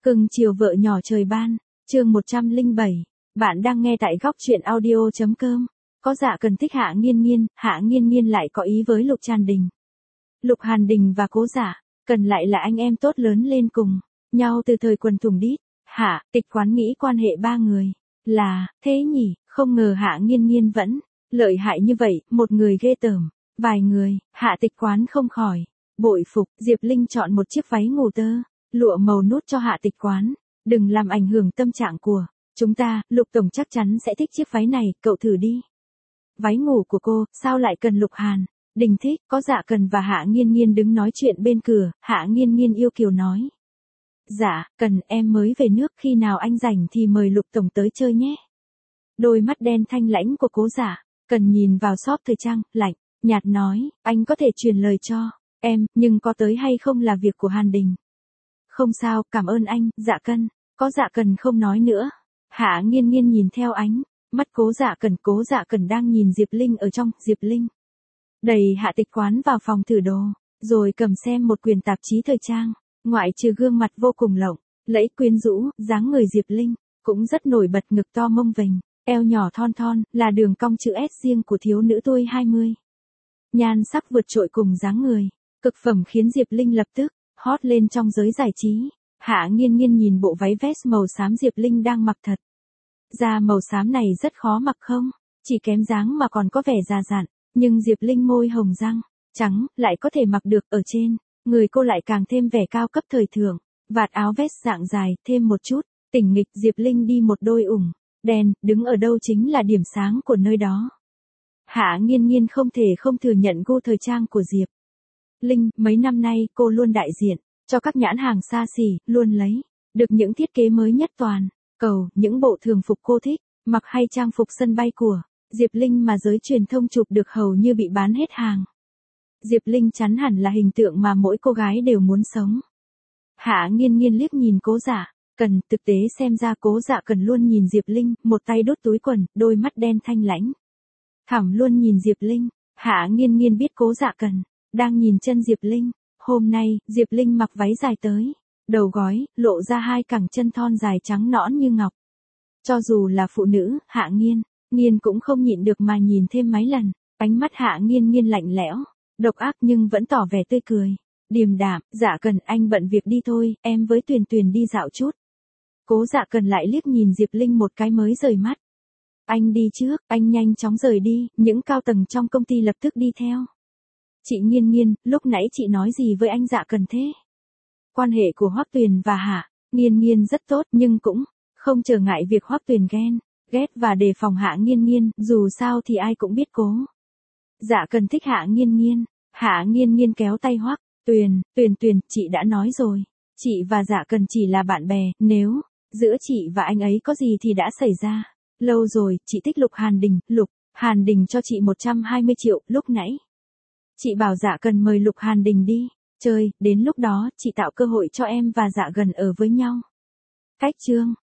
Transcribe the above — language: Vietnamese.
Cưng chiều vợ nhỏ trời ban, chương 107. Bạn đang nghe tại góc truyện audio.com. Có Dạ Cần thích Hạ Nghiên Nghiên lại có ý với Lục Tràn Đình. Lục Hàn Đình và Cố Dạ Cần lại là anh em tốt lớn lên cùng nhau từ thời quần thùng đít. Hạ Tịch Quán nghĩ quan hệ ba người là thế nhỉ, không ngờ Hạ Nghiên Nghiên vẫn lợi hại như vậy, một người ghê tởm. Vài người, Hạ Tịch Quán không khỏi bội phục. Diệp Linh chọn một chiếc váy ngủ tơ lụa màu nút cho Hạ Tịch Quán. Đừng làm ảnh hưởng tâm trạng của chúng ta, Lục Tổng chắc chắn sẽ thích chiếc váy này, cậu thử đi. Váy ngủ của cô, sao lại cần Lục Hàn Đình thích? Có Dạ Cần và Hạ Nghiên Nghiên đứng nói chuyện bên cửa, Hạ Nghiên Nghiên yêu kiều nói. Dạ, Cần, em mới về nước, khi nào anh rảnh thì mời Lục Tổng tới chơi nhé. Đôi mắt đen thanh lãnh của Cố Dạ Cần nhìn vào shop thời trang, lạnh nhạt nói, anh có thể truyền lời cho em, nhưng có tới hay không là việc của Hàn Đình. Không sao, cảm ơn anh, Dạ Cần. Có Dạ Cần không nói nữa. Hạ Nghiên Nghiên nhìn theo ánh mắt Cố Dạ Cần đang nhìn Diệp Linh ở trong. Diệp Linh đẩy Hạ Tịch Quán vào phòng thử đồ, rồi cầm xem một quyển tạp chí thời trang. Ngoại trừ gương mặt vô cùng lộng lẫy quyến rũ, dáng người Diệp Linh cũng rất nổi bật, ngực to mông vành, eo nhỏ thon thon, là đường cong chữ S riêng của thiếu nữ tuổi 20. Nhan sắc vượt trội cùng dáng người cực phẩm khiến Diệp Linh lập tức hot lên trong giới giải trí. Hạ Nghiên Nghiên nhìn bộ váy vest màu xám Diệp Linh đang mặc thật ra màu xám này rất khó mặc không? Chỉ kém dáng mà còn có vẻ già dặn, nhưng Diệp Linh môi hồng răng trắng lại có thể mặc được. Ở trên người cô lại càng thêm vẻ cao cấp thời thượng, vạt áo vest dạng dài, thêm một chút tỉnh nghịch. Diệp Linh đi một đôi ủng đen, đứng ở đâu chính là điểm sáng của nơi đó. Hạ Nghiên Nghiên không thể không thừa nhận gu thời trang của Diệp Linh. Mấy năm nay cô luôn đại diện cho các nhãn hàng xa xỉ, luôn lấy được những thiết kế mới nhất toàn cầu, những bộ thường phục cô thích mặc hay trang phục sân bay của Diệp Linh mà giới truyền thông chụp được hầu như bị bán hết hàng. Diệp Linh chắn hẳn là hình tượng mà mỗi cô gái đều muốn sống. Hạ Nghiên Nghiên liếc nhìn Cố Dạ Cần, thực tế xem ra Cố Dạ Cần luôn nhìn Diệp Linh, một tay đút túi quần, đôi mắt đen thanh lãnh thẳm luôn nhìn Diệp Linh. Hạ Nghiên Nghiên biết Cố Dạ Cần đang nhìn chân Diệp Linh. Hôm nay, Diệp Linh mặc váy dài tới đầu gối, lộ ra hai cẳng chân thon dài trắng nõn như ngọc. Cho dù là phụ nữ, Hạ Nghiên Nghiên cũng không nhịn được mà nhìn thêm mấy lần. Ánh mắt Hạ Nghiên Nghiên lạnh lẽo, độc ác nhưng vẫn tỏ vẻ tươi cười điềm đạm. Dạ Cần, anh bận việc đi thôi, em với Tuyền Tuyền đi dạo chút. Cố Dạ Cần lại liếc nhìn Diệp Linh một cái mới rời mắt. Anh đi trước, anh nhanh chóng rời đi. Những cao tầng trong công ty lập tức đi theo. Chị Nghiên Nghiên, lúc nãy chị nói gì với anh Dạ Cần thế? Quan hệ của Hoắc Tuyền và Hạ Nghiên Nghiên rất tốt, nhưng cũng không trở ngại việc Hoắc Tuyền ghét và đề phòng Hạ Nghiên Nghiên, dù sao thì ai cũng biết Cố Dạ Cần thích Hạ Nghiên Nghiên. Hạ Nghiên Nghiên kéo tay Hoắc Tuyền, chị đã nói rồi, chị và Dạ Cần chỉ là bạn bè, nếu giữa chị và anh ấy có gì thì đã xảy ra lâu rồi. Chị thích Lục Hàn Đình, Lục Hàn Đình cho chị 120 triệu, lúc nãy chị bảo Dạ Cần mời Lục Hàn Đình đi chơi, đến lúc đó chị tạo cơ hội cho em và Dạ Cần ở với nhau. Cách chương